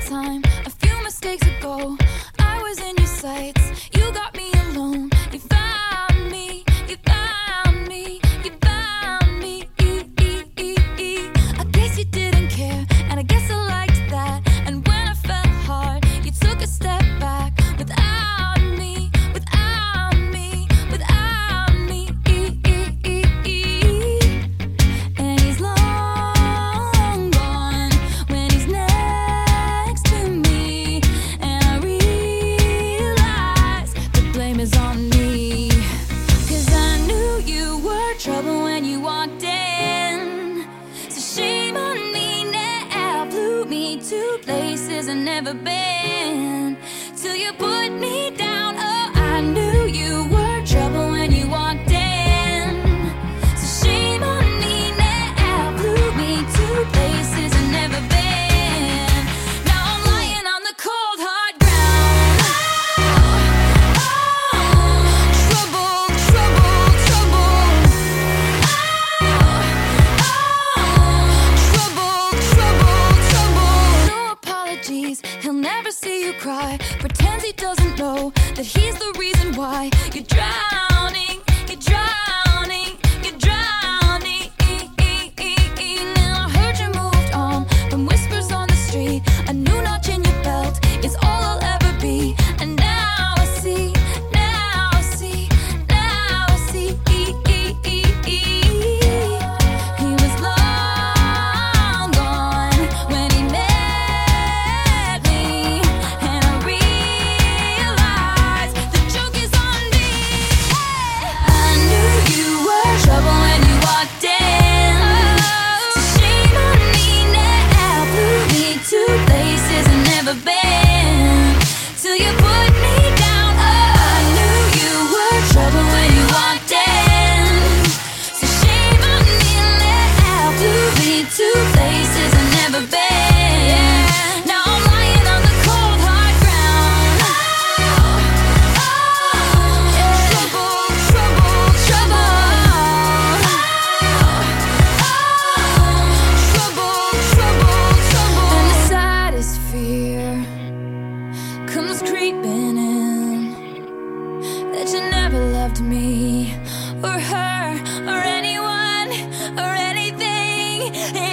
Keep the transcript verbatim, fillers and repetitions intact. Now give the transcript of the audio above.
time, a few mistakes ago, I was in your sights. You got me alone. You found me. You found me. You found me. I guess you didn't care, and I guess I liked that. And when I fell hard, you took a step back. Without me, without me, without me. And he's long gone when he's next to me. And I realize the blame is on me. Cause I knew you were trouble when you walked in. So shame on me now. Flew me to places I've never been. Till you put me down. Oh, I knew you were trouble when you walked in. So shame on me now. Flew me to places I've never been. Now I'm lying on the cold hard ground. Oh, trouble, trouble, trouble. Oh, trouble, trouble, trouble. No apologies, he'll never see you cry. Pretends he doesn't know that he's the reason why you're drowning, you're drowning, you're drowning. Now I heard you moved on from whispers on the street. A new notch in your belt is all I'll ever be. And now I see, now I see, now I see. He was long gone when he met me. And I realized the joke is on me. I knew you were trouble when you walked in. So shame on me now. Flew me to places I've never been. Till you put me down. Oh, I knew you were trouble when you walked in. So shame on me now. Flew me to places I've never been. Now I'm lying on the cold hard ground. Trouble, trouble, trouble. Trouble, trouble, trouble. And the saddest fear comes creeping in, that you never loved me or her or anyone or anything.